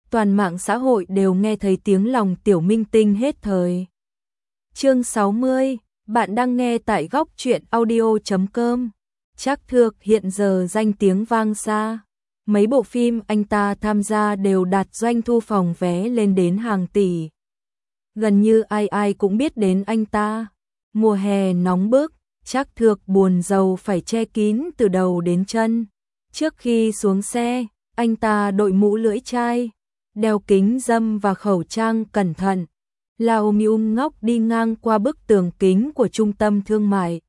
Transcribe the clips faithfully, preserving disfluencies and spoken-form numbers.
toàn mạng xã hội đều nghe thấy tiếng lòng tiểu minh tinh hết thời. Chương sáu mươi, bạn đang nghe tại góc truyện audio chấm com. Trác Thược hiện giờ danh tiếng vang xa. Mấy bộ phim anh ta tham gia đều đạt doanh thu phòng vé lên đến hàng tỷ. Gần như ai ai cũng biết đến anh ta. Mùa hè nóng bức, Trác Thược buồn rầu phải che kín từ đầu đến chân. Trước khi xuống xe, anh ta đội mũ lưỡi chai, đeo kính râm và khẩu trang cẩn thận. Lao Mium ngóc đi ngang qua bức tường kính của trung tâm thương mại.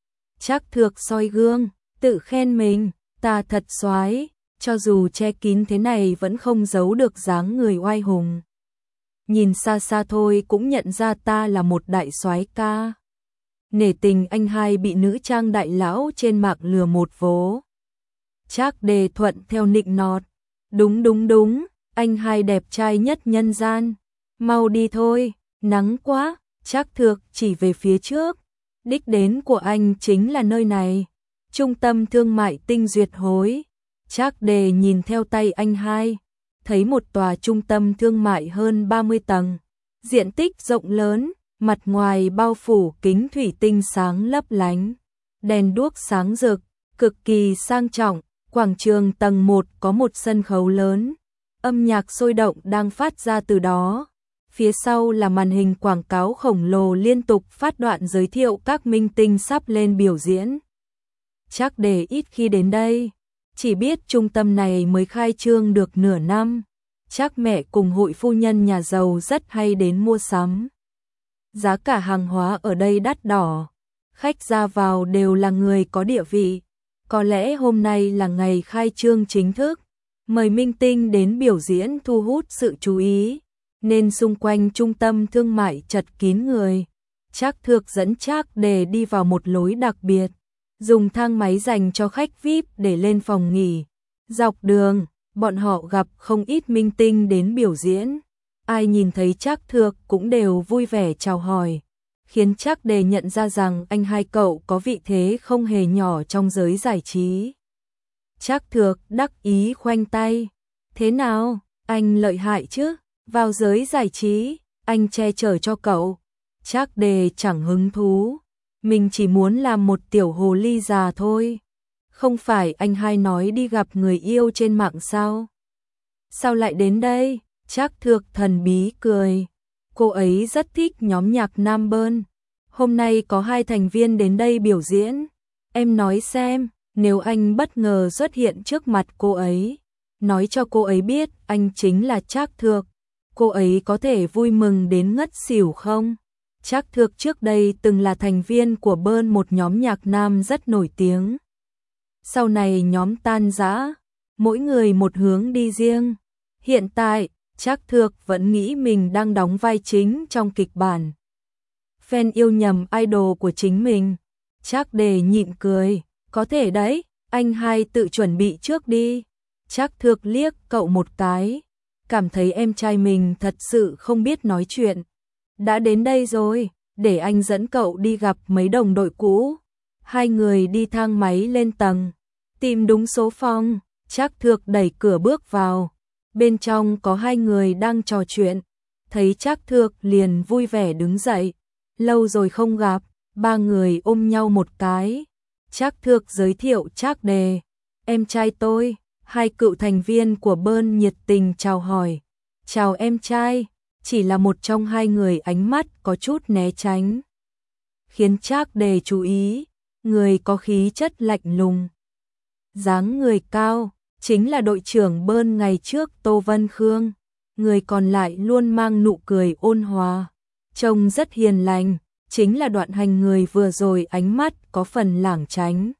Trác Thược soi gương, tự khen mình, ta thật soái, cho dù che kín thế này vẫn không giấu được dáng người oai hùng. Nhìn xa xa thôi cũng nhận ra ta là một đại soái ca. Nể tình anh hai bị nữ trang đại lão trên mạng lừa một vố. Trác Đề thuận theo nịnh nọt. Đúng đúng đúng, anh hai đẹp trai nhất nhân gian. Mau đi thôi, nắng quá. Trác Thược chỉ về phía trước. Đích đến của anh chính là nơi này. Trung tâm thương mại Tinh Duyệt Hối. Trác Đề nhìn theo tay anh hai. Thấy một tòa trung tâm thương mại hơn ba mươi tầng. Diện tích rộng lớn, mặt ngoài bao phủ kính thủy tinh sáng lấp lánh. Đèn đuốc sáng rực, cực kỳ sang trọng. Quảng trường tầng một có một sân khấu lớn. Âm nhạc sôi động đang phát ra từ đó. Phía sau là màn hình quảng cáo khổng lồ liên tục phát đoạn giới thiệu các minh tinh sắp lên biểu diễn. Trác Đề ít khi đến đây, chỉ biết trung tâm này mới khai trương được nửa năm. Trác mẹ cùng hội phu nhân nhà giàu rất hay đến mua sắm. Giá cả hàng hóa ở đây đắt đỏ, khách ra vào đều là người có địa vị. Có lẽ hôm nay là ngày khai trương chính thức, mời minh tinh đến biểu diễn thu hút sự chú ý, nên xung quanh trung tâm thương mại chật kín người. Trác Thược dẫn Trác Đề đi vào một lối đặc biệt, dùng thang máy dành cho khách vi ai pi để lên phòng nghỉ. Dọc đường, bọn họ gặp không ít minh tinh đến biểu diễn. Ai nhìn thấy Trác Thược cũng đều vui vẻ chào hỏi, khiến Trác Đề nhận ra rằng anh hai cậu có vị thế không hề nhỏ trong giới giải trí. Trác Thược đắc ý khoanh tay. Thế nào, anh lợi hại chứ, vào giới giải trí, anh che chở cho cậu. Trác Đề chẳng hứng thú, mình chỉ muốn làm một tiểu hồ ly già thôi. Không phải anh hai nói đi gặp người yêu trên mạng sao? Sao lại đến đây? Trác Thược thần bí cười. Cô ấy rất thích nhóm nhạc Nam Bơn. Hôm nay có hai thành viên đến đây biểu diễn. Em nói xem, nếu anh bất ngờ xuất hiện trước mặt cô ấy, nói cho cô ấy biết anh chính là Trác Thược, cô ấy có thể vui mừng đến ngất xỉu không? Trác Thược trước đây từng là thành viên của Bơn, một nhóm nhạc nam rất nổi tiếng. Sau này nhóm tan rã, mỗi người một hướng đi riêng. Hiện tại, Trác Thược vẫn nghĩ mình đang đóng vai chính trong kịch bản. Fan yêu nhầm idol của chính mình. Trác Đề nhịn cười, có thể đấy, anh hai tự chuẩn bị trước đi. Trác Thược liếc cậu một cái, cảm thấy em trai mình thật sự không biết nói chuyện. Đã đến đây rồi, để anh dẫn cậu đi gặp mấy đồng đội cũ. Hai người đi thang máy lên tầng, tìm đúng số phòng. Trác Thược đẩy cửa bước vào. Bên trong có hai người đang trò chuyện. Thấy Trác Thược liền vui vẻ đứng dậy. Lâu rồi không gặp, ba người ôm nhau một cái. Trác Thược giới thiệu Trác Đề, em trai tôi. Hai cựu thành viên của Bơn nhiệt tình chào hỏi. Chào em trai. Chỉ là một trong hai người ánh mắt có chút né tránh, khiến Trác Đề chú ý. Người có khí chất lạnh lùng, dáng người cao, chính là đội trưởng Bơn ngày trước Tô Vân Khương. Người còn lại luôn mang nụ cười ôn hòa, trông rất hiền lành, chính là Đoạn Hành. Người vừa rồi ánh mắt có phần lảng tránh.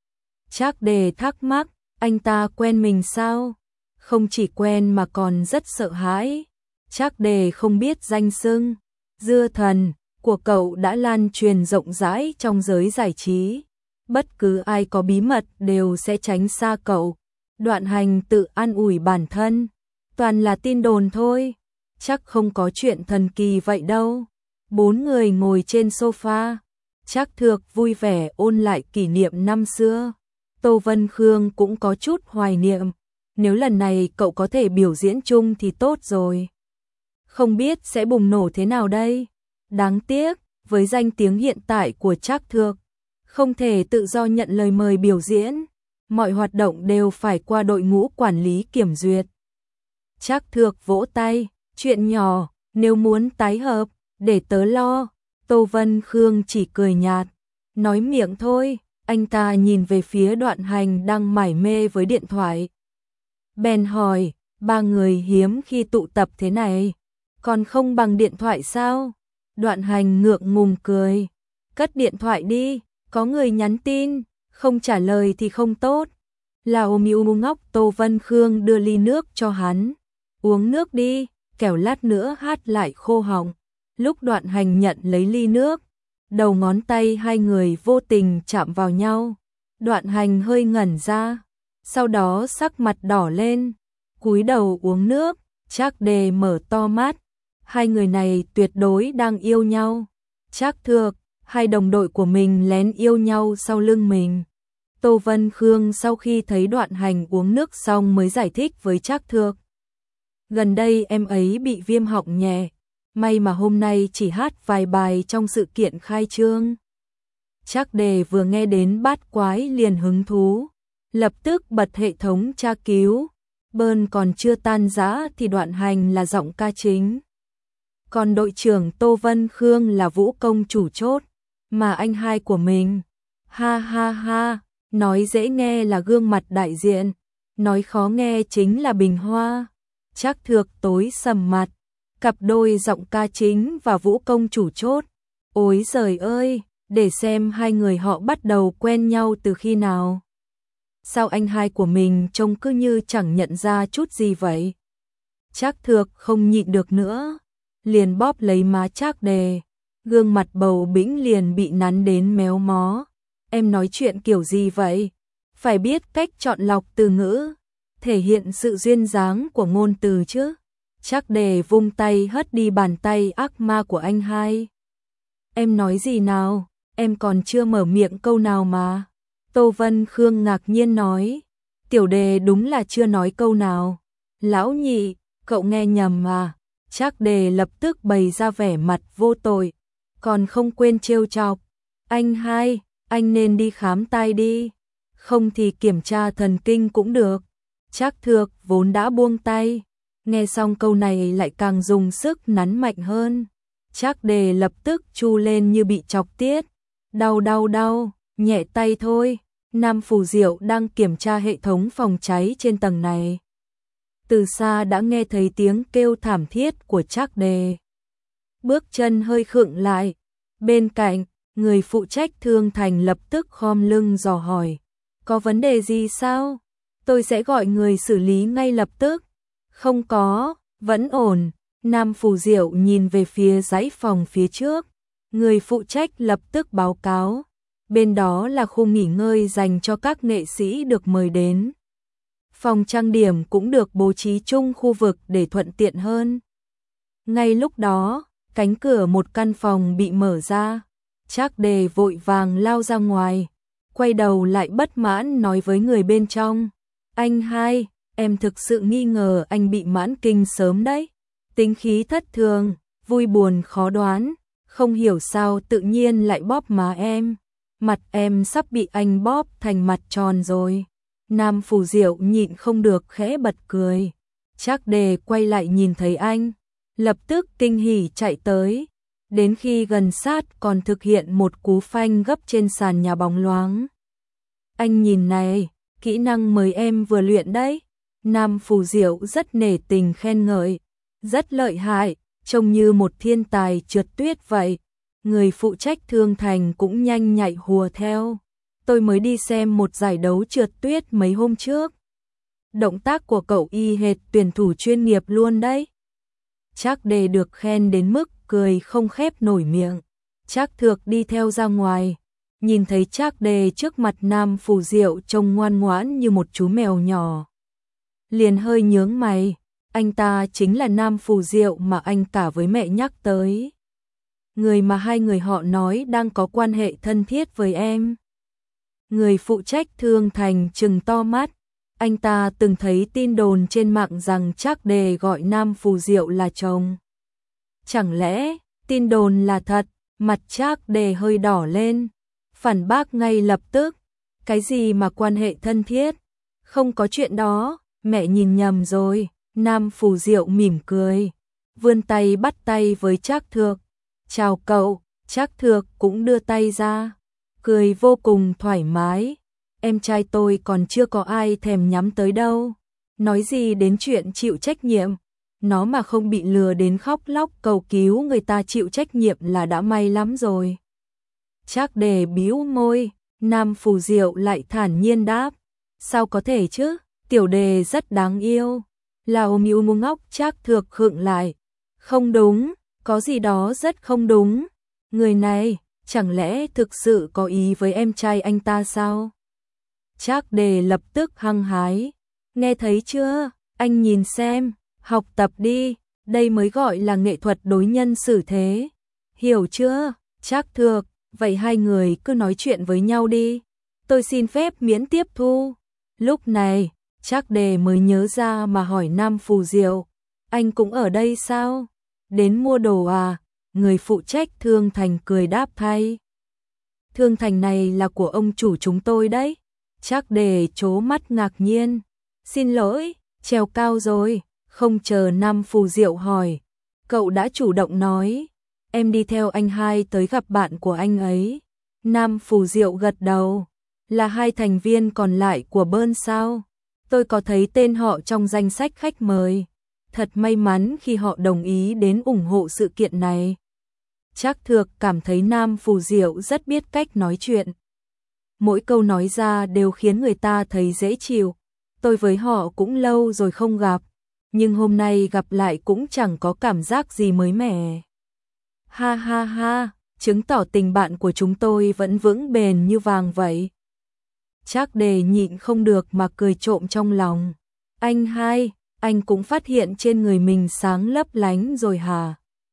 Trác Đề thắc mắc, anh ta quen mình sao? Không chỉ quen mà còn rất sợ hãi. Trác Đề không biết danh xưng Dưa Thần của cậu đã lan truyền rộng rãi trong giới giải trí. Bất cứ ai có bí mật đều sẽ tránh xa cậu. Đoạn Hành tự an ủi bản thân, toàn là tin đồn thôi, chắc không có chuyện thần kỳ vậy đâu. Bốn người ngồi trên sofa, Trác Thược vui vẻ ôn lại kỷ niệm năm xưa. Tô Vân Khương cũng có chút hoài niệm, nếu lần này cậu có thể biểu diễn chung thì tốt rồi. Không biết sẽ bùng nổ thế nào đây? Đáng tiếc, với danh tiếng hiện tại của Trác Thược, không thể tự do nhận lời mời biểu diễn, mọi hoạt động đều phải qua đội ngũ quản lý kiểm duyệt. Trác Thược vỗ tay, chuyện nhỏ, nếu muốn tái hợp, để tớ lo. Tô Vân Khương chỉ cười nhạt, nói miệng thôi. Anh ta nhìn về phía Đoạn Hành đang mải mê với điện thoại. Bèn hỏi, ba người hiếm khi tụ tập thế này, còn không bằng điện thoại sao? Đoạn Hành ngượng ngùng cười, cất điện thoại đi, có người nhắn tin, không trả lời thì không tốt. Lão Miu ngốc. Tô Vân Khương đưa ly nước cho hắn, uống nước đi, kẻo lát nữa hát lại khô họng. Lúc Đoạn Hành nhận lấy ly nước, đầu ngón tay hai người vô tình chạm vào nhau. Đoạn Hành hơi ngẩn ra, sau đó sắc mặt đỏ lên, cúi đầu uống nước. Trác Đề mở to mắt, hai người này tuyệt đối đang yêu nhau. Trác Thược, hai đồng đội của mình lén yêu nhau sau lưng mình. Tô Vân Khương sau khi thấy Đoạn Hành uống nước xong mới giải thích với Trác Thược. Gần đây em ấy bị viêm họng nhẹ, may mà hôm nay chỉ hát vài bài trong sự kiện khai trương. Trác Đề vừa nghe đến bát quái liền hứng thú, lập tức bật hệ thống tra cứu. Bơn còn chưa tan rã thì Đoạn Hành là giọng ca chính, còn đội trưởng Tô Vân Khương là vũ công chủ chốt, mà anh hai của mình, ha ha ha, nói dễ nghe là gương mặt đại diện, nói khó nghe chính là bình hoa. Trác Thược tối sầm mặt, cặp đôi giọng ca chính và vũ công chủ chốt. Ôi giời ơi, để xem hai người họ bắt đầu quen nhau từ khi nào. Sao anh hai của mình trông cứ như chẳng nhận ra chút gì vậy? Trác Thược không nhịn được nữa, liền bóp lấy má Trác Đề, gương mặt bầu bĩnh liền bị nắn đến méo mó. Em nói chuyện kiểu gì vậy? Phải biết cách chọn lọc từ ngữ, thể hiện sự duyên dáng của ngôn từ chứ. Trác Đề vung tay hất đi bàn tay ác ma của anh hai. Em nói gì nào? Em còn chưa mở miệng câu nào mà. Tô Vân Khương ngạc nhiên nói, Tiểu Đề đúng là chưa nói câu nào. Lão nhị, cậu nghe nhầm mà. Trác Đề lập tức bày ra vẻ mặt vô tội, còn không quên trêu chọc. Anh hai, anh nên đi khám tai đi, không thì kiểm tra thần kinh cũng được. Trác Thược vốn đã buông tay, nghe xong câu này lại càng dùng sức nắn mạnh hơn. Trác Đề lập tức chu lên như bị chọc tiết. Đau đau đau, nhẹ tay thôi. Nam Phù Diệu đang kiểm tra hệ thống phòng cháy trên tầng này. Từ xa đã nghe thấy tiếng kêu thảm thiết của Trác Đề. Bước chân hơi khựng lại. Bên cạnh, người phụ trách thương thành lập tức khom lưng dò hỏi. Có vấn đề gì sao? Tôi sẽ gọi người xử lý ngay lập tức. Không có, vẫn ổn. Nam Phù Diệu nhìn về phía dãy phòng phía trước. Người phụ trách lập tức báo cáo. Bên đó là khu nghỉ ngơi dành cho các nghệ sĩ được mời đến. Phòng trang điểm cũng được bố trí chung khu vực để thuận tiện hơn. Ngay lúc đó, cánh cửa một căn phòng bị mở ra. Trác Đề vội vàng lao ra ngoài, quay đầu lại bất mãn nói với người bên trong. Anh hai, em thực sự nghi ngờ anh bị mãn kinh sớm đấy. Tính khí thất thường, vui buồn khó đoán, không hiểu sao tự nhiên lại bóp má em. Mặt em sắp bị anh bóp thành mặt tròn rồi. Nam Phù Diệu nhịn không được khẽ bật cười. Trác Đề quay lại nhìn thấy anh, lập tức kinh hỉ chạy tới. Đến khi gần sát còn thực hiện một cú phanh gấp trên sàn nhà bóng loáng. Anh nhìn này, kỹ năng mới em vừa luyện đấy. Nam Phù Diệu rất nể tình khen ngợi. Rất lợi hại, trông như một thiên tài trượt tuyết vậy. Người phụ trách thương thành cũng nhanh nhạy hùa theo. Tôi mới đi xem một giải đấu trượt tuyết mấy hôm trước. Động tác của cậu y hệt tuyển thủ chuyên nghiệp luôn đấy. Trác Đề được khen đến mức cười không khép nổi miệng. Trác Thược đi theo ra ngoài, nhìn thấy Trác Đề trước mặt Nam Phù Diệu trông ngoan ngoãn như một chú mèo nhỏ. Liền hơi nhướng mày, anh ta chính là Nam Phù Diệu mà anh cả với mẹ nhắc tới. Người mà hai người họ nói đang có quan hệ thân thiết với em. Người phụ trách thương thành trừng to mắt, Anh ta từng thấy tin đồn trên mạng rằng Trác Đề gọi Nam Phù Diệu là chồng. Chẳng lẽ tin đồn là thật? Mặt Trác Đề hơi đỏ lên, phản bác ngay lập tức. Cái gì mà quan hệ thân thiết? Không có chuyện đó, mẹ nhìn nhầm rồi. Nam Phù Diệu mỉm cười, vươn tay bắt tay với Trác Thược. Chào cậu. Trác Thược cũng đưa tay ra, cười vô cùng thoải mái. Em trai tôi còn chưa có ai thèm nhắm tới đâu. Nói gì đến chuyện chịu trách nhiệm. Nó mà không bị lừa đến khóc lóc cầu cứu người ta chịu trách nhiệm là đã may lắm rồi. Trác Đề bĩu môi, Nam Phù Diệu lại thản nhiên đáp. Sao có thể chứ, Tiểu Đề rất đáng yêu. Lào miu mu ngóc. Trác Thược khựng lại. Không đúng, có gì đó rất không đúng. Người này, chẳng lẽ thực sự có ý với em trai anh ta sao? Trác Đề lập tức hăng hái. Nghe thấy chưa, anh nhìn xem, học tập đi, đây mới gọi là nghệ thuật đối nhân xử thế. Hiểu chưa? Trác Thược, vậy hai người cứ nói chuyện với nhau đi. Tôi xin phép miễn tiếp thu. Lúc này, Trác Đề mới nhớ ra mà hỏi Nam Phù Diệu. Anh cũng ở đây sao? Đến mua đồ à? Người phụ trách Thương Thành cười đáp thay. Thương Thành này là của ông chủ chúng tôi đấy. Trác Đề trố mắt ngạc nhiên. Xin lỗi, trèo cao rồi. Không chờ Nam Phù Diệu hỏi, cậu đã chủ động nói. Em đi theo anh hai tới gặp bạn của anh ấy. Nam Phù Diệu gật đầu. Là hai thành viên còn lại của Bơn sao? Tôi có thấy tên họ trong danh sách khách mời. Thật may mắn khi họ đồng ý đến ủng hộ sự kiện này. Trác Thược cảm thấy Nam Phù Diệu rất biết cách nói chuyện. Mỗi câu nói ra đều khiến người ta thấy dễ chịu. Tôi với họ cũng lâu rồi không gặp, nhưng hôm nay gặp lại cũng chẳng có cảm giác gì mới mẻ. Ha ha ha, chứng tỏ tình bạn của chúng tôi vẫn vững bền như vàng vậy. Trác Đề nhịn không được mà cười trộm trong lòng. Anh hai, anh cũng phát hiện trên người mình sáng lấp lánh rồi hả?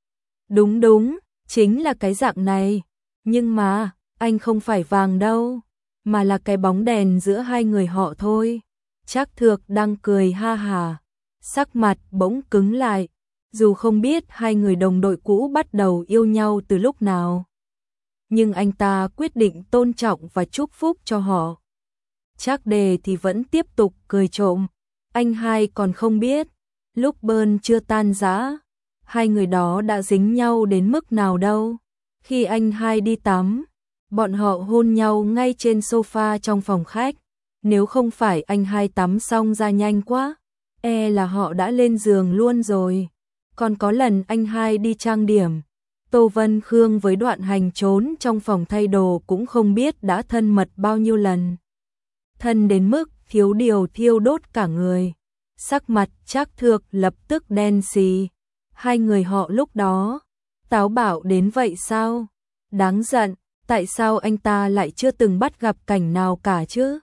Đúng đúng, chính là cái dạng này. Nhưng mà, anh không phải vàng đâu, mà là cái bóng đèn giữa hai người họ thôi. Trác Thược đang cười ha hả, sắc mặt bỗng cứng lại, dù không biết hai người đồng đội cũ bắt đầu yêu nhau từ lúc nào. Nhưng anh ta quyết định tôn trọng và chúc phúc cho họ. Trác Đề thì vẫn tiếp tục cười trộm. Anh hai còn không biết, lúc Bơn chưa tan rã, hai người đó đã dính nhau đến mức nào đâu. Khi anh hai đi tắm, bọn họ hôn nhau ngay trên sofa trong phòng khách. Nếu không phải anh hai tắm xong ra nhanh quá, e là họ đã lên giường luôn rồi. Còn có lần anh hai đi trang điểm, Tô Vân Khương với Đoạn Hành trốn trong phòng thay đồ cũng không biết đã thân mật bao nhiêu lần. Thân đến mức thiếu điều thiêu đốt cả người. Sắc mặt Trác Thược lập tức đen xì. Hai người họ lúc đó táo bạo đến vậy sao? Đáng giận, tại sao anh ta lại chưa từng bắt gặp cảnh nào cả chứ?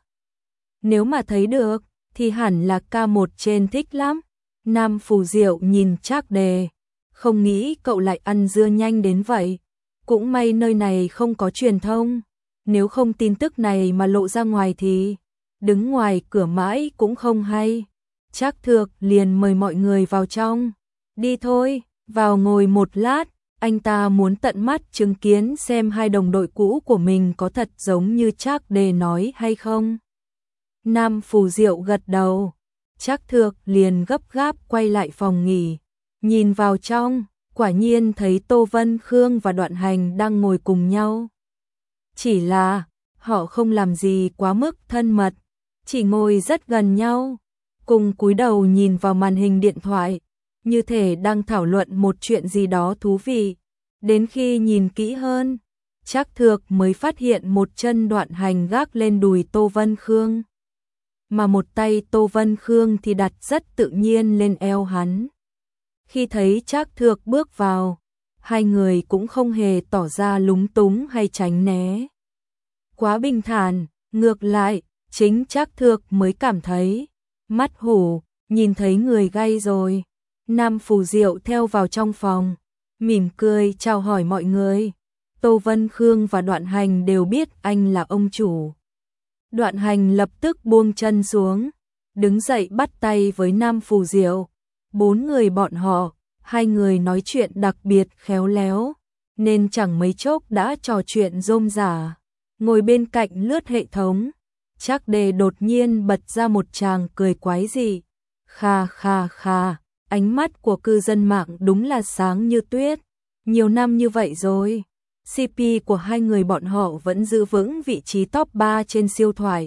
Nếu mà thấy được, thì hẳn là ca một trên thích lắm. Nam Phù Diệu nhìn Trác Đề, không nghĩ cậu lại ăn dưa nhanh đến vậy. Cũng may nơi này không có truyền thông, nếu không tin tức này mà lộ ra ngoài thì đứng ngoài cửa mãi cũng không hay. Trác Thược liền mời mọi người vào trong. Đi thôi, vào ngồi một lát, anh ta muốn tận mắt chứng kiến xem hai đồng đội cũ của mình có thật giống như Trác Đề nói hay không. Nam Phù Diệu gật đầu. Trác Thược liền gấp gáp quay lại phòng nghỉ, nhìn vào trong, quả nhiên thấy Tô Vân Khương và Đoạn Hành đang ngồi cùng nhau. Chỉ là họ không làm gì quá mức thân mật, chỉ ngồi rất gần nhau, cùng cúi đầu nhìn vào màn hình điện thoại, như thể đang thảo luận một chuyện gì đó thú vị. Đến khi nhìn kỹ hơn, Trác Thược mới phát hiện một chân Đoạn Hành gác lên đùi Tô Vân Khương, mà một tay Tô Vân Khương thì đặt rất tự nhiên lên eo hắn. Khi thấy Trác Thược bước vào, hai người cũng không hề tỏ ra lúng túng hay tránh né. Quá bình thản, ngược lại, chính Trác Thược mới cảm thấy mắt hổ, nhìn thấy người gay rồi. Nam Phù Diệu theo vào trong phòng, mỉm cười chào hỏi mọi người. Tô Vân Khương và Đoạn Hành đều biết anh là ông chủ. Đoạn Hành lập tức buông chân xuống, đứng dậy bắt tay với Nam Phù Diệu. Bốn người bọn họ, hai người nói chuyện đặc biệt khéo léo, nên chẳng mấy chốc đã trò chuyện rôm rả. Ngồi bên cạnh lướt hệ thống, Trác Đề đột nhiên bật ra một tràng cười quái dị. Kha kha kha, ánh mắt của cư dân mạng đúng là sáng như tuyết. Nhiều năm như vậy rồi, xê pê của hai người bọn họ vẫn giữ vững vị trí top ba trên siêu thoại.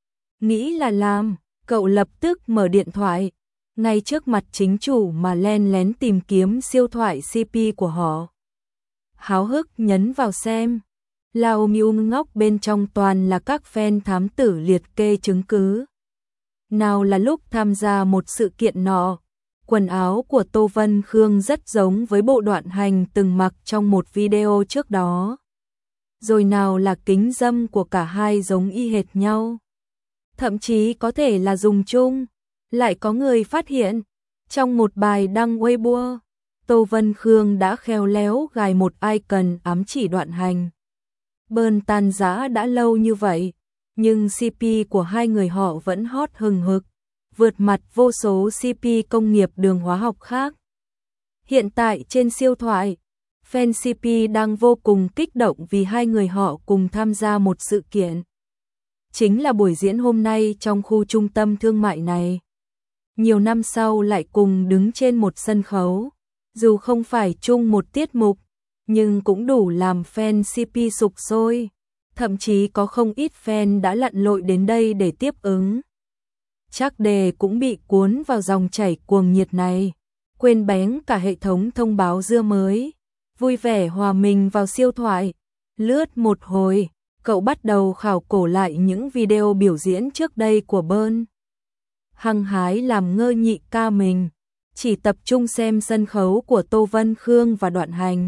Nghĩ là làm, cậu lập tức mở điện thoại, ngay trước mặt chính chủ mà len lén tìm kiếm siêu thoại xê pê của họ. Háo hức nhấn vào xem. Lao Miu ngóc bên trong toàn là các fan thám tử liệt kê chứng cứ. Nào là lúc tham gia một sự kiện nọ, quần áo của Tô Vân Khương rất giống với bộ Đoạn Hành từng mặc trong một video trước đó. Rồi nào là kính râm của cả hai giống y hệt nhau. Thậm chí có thể là dùng chung. Lại có người phát hiện, trong một bài đăng Weibo, Tô Vân Khương đã khéo léo gài một icon ám chỉ Đoạn Hành. Bơn tan rã đã lâu như vậy, nhưng xê pê của hai người họ vẫn hot hừng hực, vượt mặt vô số xê pê công nghiệp đường hóa học khác. Hiện tại trên siêu thoại, fan xê pê đang vô cùng kích động vì hai người họ cùng tham gia một sự kiện. Chính là buổi diễn hôm nay trong khu trung tâm thương mại này. Nhiều năm sau lại cùng đứng trên một sân khấu, dù không phải chung một tiết mục, nhưng cũng đủ làm fan xê pê sục sôi. Thậm chí có không ít fan đã lặn lội đến đây để tiếp ứng. Trác Đề cũng bị cuốn vào dòng chảy cuồng nhiệt này, quên bén cả hệ thống thông báo dưa mới, vui vẻ hòa mình vào siêu thoại. Lướt một hồi, cậu bắt đầu khảo cổ lại những video biểu diễn trước đây của Bơn. Hăng hái làm ngơ nhị ca mình, chỉ tập trung xem sân khấu của Tô Vân Khương và Đoạn Hành.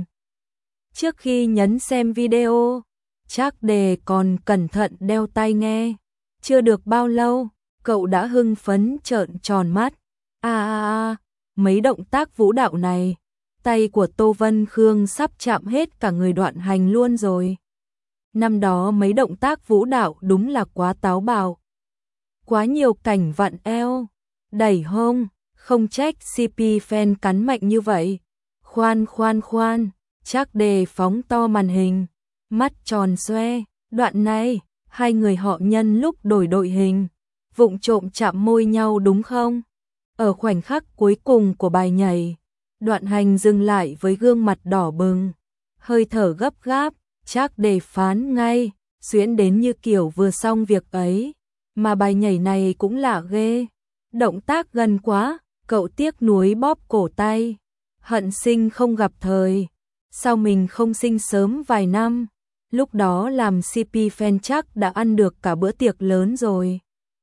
Trước khi nhấn xem video, Trác Đề còn cẩn thận đeo tai nghe. Chưa được bao lâu, cậu đã hưng phấn trợn tròn mắt. A a a, mấy động tác vũ đạo này, tay của Tô Vân Khương sắp chạm hết cả người Đoạn Hành luôn rồi. Năm đó mấy động tác vũ đạo đúng là quá táo bạo. Quá nhiều cảnh vặn eo, đẩy hông, không trách xê pê fan cắn mạnh như vậy. Khoan khoan khoan, Trác Đề phóng to màn hình, mắt tròn xoe. Đoạn này, hai người họ nhân lúc đổi đội hình, vụng trộm chạm môi nhau đúng không? Ở khoảnh khắc cuối cùng của bài nhảy, Đoạn Hành dừng lại với gương mặt đỏ bừng, hơi thở gấp gáp. Trác Đề phán ngay, xuyến đến như kiểu vừa xong việc ấy, mà bài nhảy này cũng lạ ghê. Động tác gần quá, cậu tiếc nuối bóp cổ tay. Hận sinh không gặp thời, sao mình không sinh sớm vài năm, lúc đó làm xê pê fan chắc đã ăn được cả bữa tiệc lớn rồi.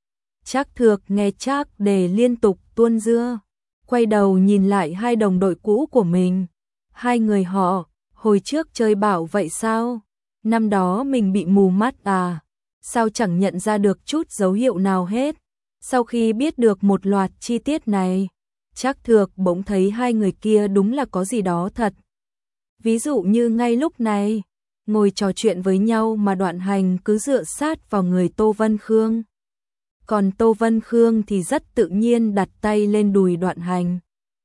Trác Thược nghe Trác Đề liên tục tuôn dưa, quay đầu nhìn lại hai đồng đội cũ của mình. Hai người họ, hồi trước chơi bảo vậy sao? Năm đó mình bị mù mắt à? Sao chẳng nhận ra được chút dấu hiệu nào hết? Sau khi biết được một loạt chi tiết này, Trác Thược bỗng thấy hai người kia đúng là có gì đó thật. Ví dụ như ngay lúc này, ngồi trò chuyện với nhau mà Đoạn Hành cứ dựa sát vào người Tô Vân Khương. Còn Tô Vân Khương thì rất tự nhiên đặt tay lên đùi Đoạn Hành,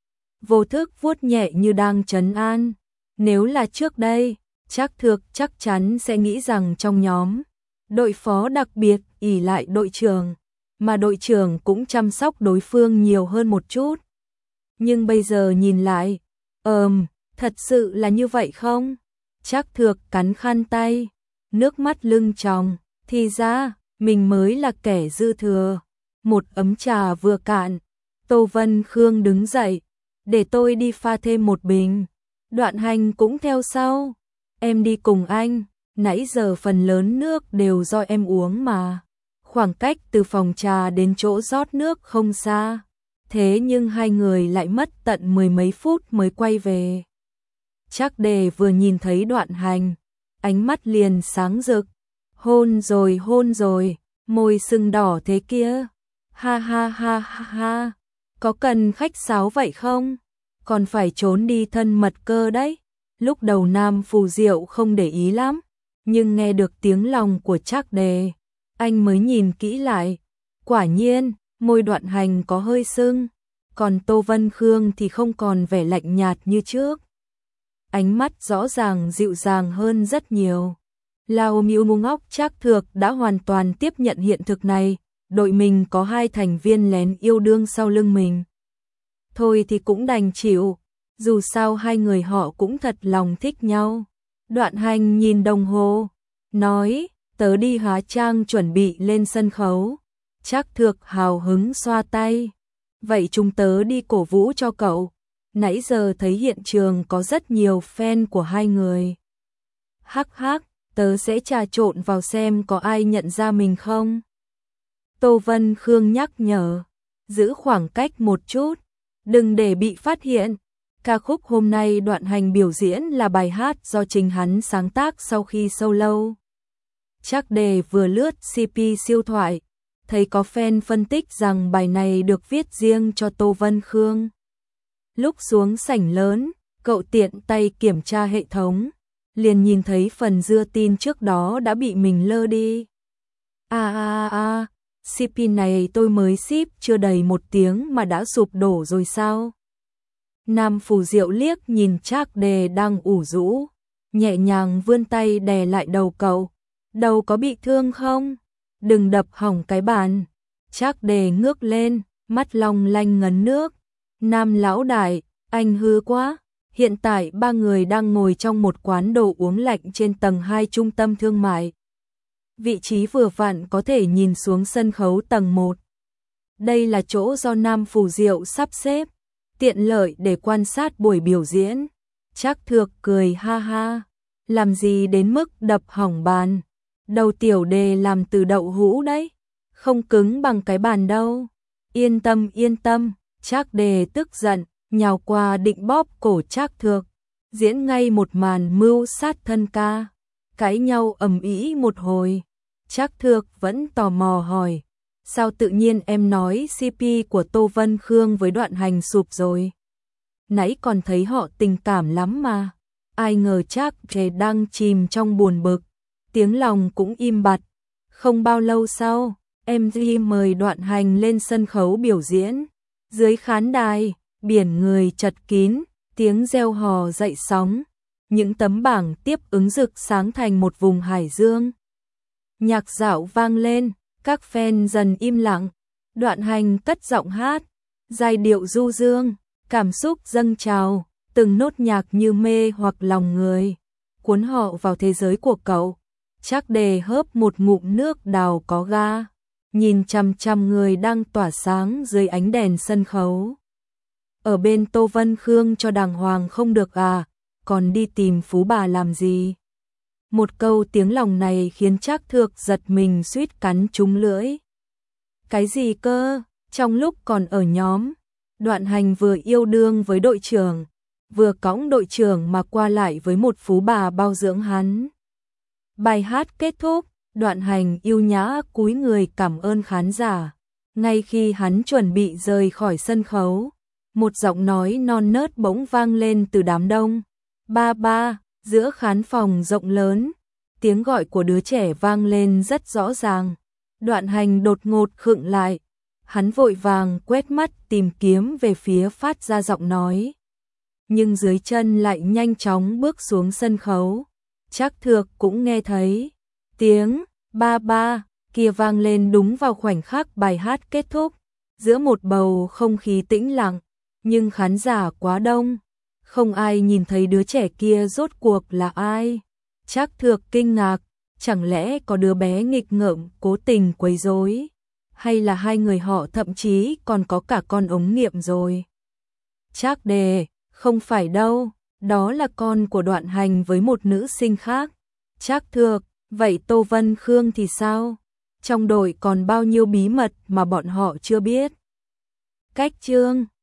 vô thức vuốt nhẹ như đang trấn an. Nếu là trước đây, Trác Thược chắc chắn sẽ nghĩ rằng trong nhóm, đội phó đặc biệt ỷ lại đội trưởng, mà đội trưởng cũng chăm sóc đối phương nhiều hơn một chút. Nhưng bây giờ nhìn lại, ờm, thật sự là như vậy không? Trác Thược cắn khăn tay, nước mắt lưng tròng, thì ra, mình mới là kẻ dư thừa. Một ấm trà vừa cạn, Tô Vân Khương đứng dậy, để tôi đi pha thêm một bình. Đoạn Hành cũng theo sau, em đi cùng anh, nãy giờ phần lớn nước đều do em uống mà. Khoảng cách từ phòng trà đến chỗ rót nước không xa, thế nhưng hai người lại mất tận mười mấy phút mới quay về. Trác Đề vừa nhìn thấy Đoạn Hành, ánh mắt liền sáng rực. Hôn rồi hôn rồi, môi sưng đỏ thế kia. Ha ha ha ha ha, có cần khách sáo vậy không? Còn phải trốn đi thân mật cơ đấy. Lúc đầu Nam Phù Diệu không để ý lắm, nhưng nghe được tiếng lòng của Trác Đề, anh mới nhìn kỹ lại. Quả nhiên, môi Đoạn Hành có hơi sưng, còn Tô Vân Khương thì không còn vẻ lạnh nhạt như trước. Ánh mắt rõ ràng dịu dàng hơn rất nhiều. Lao Miu Mu Ngốc Trác Thược đã hoàn toàn tiếp nhận hiện thực này, đội mình có hai thành viên lén yêu đương sau lưng mình. Thôi thì cũng đành chịu, dù sao hai người họ cũng thật lòng thích nhau. Đoạn Hành nhìn đồng hồ, nói, tớ đi hóa trang chuẩn bị lên sân khấu. Trác Thược hào hứng xoa tay, vậy chúng tớ đi cổ vũ cho cậu. Nãy giờ thấy hiện trường có rất nhiều fan của hai người. Hắc hắc, tớ sẽ trà trộn vào xem có ai nhận ra mình không. Tô Vân Khương nhắc nhở, giữ khoảng cách một chút, đừng để bị phát hiện. Ca khúc hôm nay Đoạn Hành biểu diễn là bài hát do chính hắn sáng tác sau khi solo. Trác Đề vừa lướt xê pê siêu thoại, thấy có fan phân tích rằng bài này được viết riêng cho Tô Vân Khương. Lúc xuống sảnh lớn, cậu tiện tay kiểm tra hệ thống, liền nhìn thấy phần dưa tin trước đó đã bị mình lơ đi. À à à, xê pê này tôi mới ship chưa đầy một tiếng mà đã sụp đổ rồi sao? Nam Phù Diệu liếc nhìn Trác Đề đang ủ rũ, nhẹ nhàng vươn tay đè lại đầu cậu. Đầu có bị thương không? Đừng đập hỏng cái bàn. Trác Đề ngước lên, mắt long lanh ngấn nước. Nam lão đại, anh hư quá. Hiện tại ba người đang ngồi trong một quán đồ uống lạnh trên tầng hai trung tâm thương mại. Vị trí vừa vặn có thể nhìn xuống sân khấu tầng một. Đây là chỗ do Nam Phù Diệu sắp xếp, tiện lợi để quan sát buổi biểu diễn. Trác Thược cười ha ha, làm gì đến mức đập hỏng bàn. Đầu tiểu Đề làm từ đậu hũ đấy, không cứng bằng cái bàn đâu. Yên tâm yên tâm, Trác Đề tức giận, nhào qua định bóp cổ Trác Thược, diễn ngay một màn mưu sát thân ca. Cãi nhau ầm ĩ một hồi, Trác Thược vẫn tò mò hỏi, sao tự nhiên em nói xê pê của Tô Vân Khương với Đoạn Hành sụp rồi? Nãy còn thấy họ tình cảm lắm mà. Ai ngờ Trác Đề đang chìm trong buồn bực, tiếng lòng cũng im bặt. Không bao lâu sau, em gi mời Đoạn Hành lên sân khấu biểu diễn. Dưới khán đài, biển người chật kín, tiếng reo hò dậy sóng. Những tấm bảng tiếp ứng rực sáng thành một vùng hải dương. Nhạc dạo vang lên, các fan dần im lặng. Đoạn Hành cất giọng hát, giai điệu du dương, cảm xúc dâng trào, từng nốt nhạc như mê hoặc lòng người, cuốn họ vào thế giới của cậu. Trác Đề hớp một ngụm nước đào có ga, nhìn chằm chằm người đang tỏa sáng dưới ánh đèn sân khấu. Ở bên Tô Vân Khương cho đàng hoàng không được à, còn đi tìm phú bà làm gì? Một câu tiếng lòng này khiến Trác Thược giật mình suýt cắn trúng lưỡi. Cái gì cơ? Trong lúc còn ở nhóm, Đoạn Hành vừa yêu đương với đội trưởng, vừa cõng đội trưởng mà qua lại với một phú bà bao dưỡng hắn. Bài hát kết thúc, Đoạn Hành yêu nhã cúi người cảm ơn khán giả. Ngay khi hắn chuẩn bị rời khỏi sân khấu, một giọng nói non nớt bỗng vang lên từ đám đông. Ba ba, giữa khán phòng rộng lớn, tiếng gọi của đứa trẻ vang lên rất rõ ràng. Đoạn Hành đột ngột khựng lại, hắn vội vàng quét mắt tìm kiếm về phía phát ra giọng nói. Nhưng dưới chân lại nhanh chóng bước xuống sân khấu. Trác Thược cũng nghe thấy tiếng ba ba kia vang lên đúng vào khoảnh khắc bài hát kết thúc, giữa một bầu không khí tĩnh lặng, nhưng khán giả quá đông, không ai nhìn thấy đứa trẻ kia rốt cuộc là ai. Trác Thược kinh ngạc, chẳng lẽ có đứa bé nghịch ngợm cố tình quấy rối, hay là hai người họ thậm chí còn có cả con ống nghiệm rồi. Trác Đề, không phải đâu, đó là con của Đoạn Hành với một nữ sinh khác. Trác Thược, vậy Tô Vân Khương thì sao? Trong đội còn bao nhiêu bí mật mà bọn họ chưa biết? Cách chương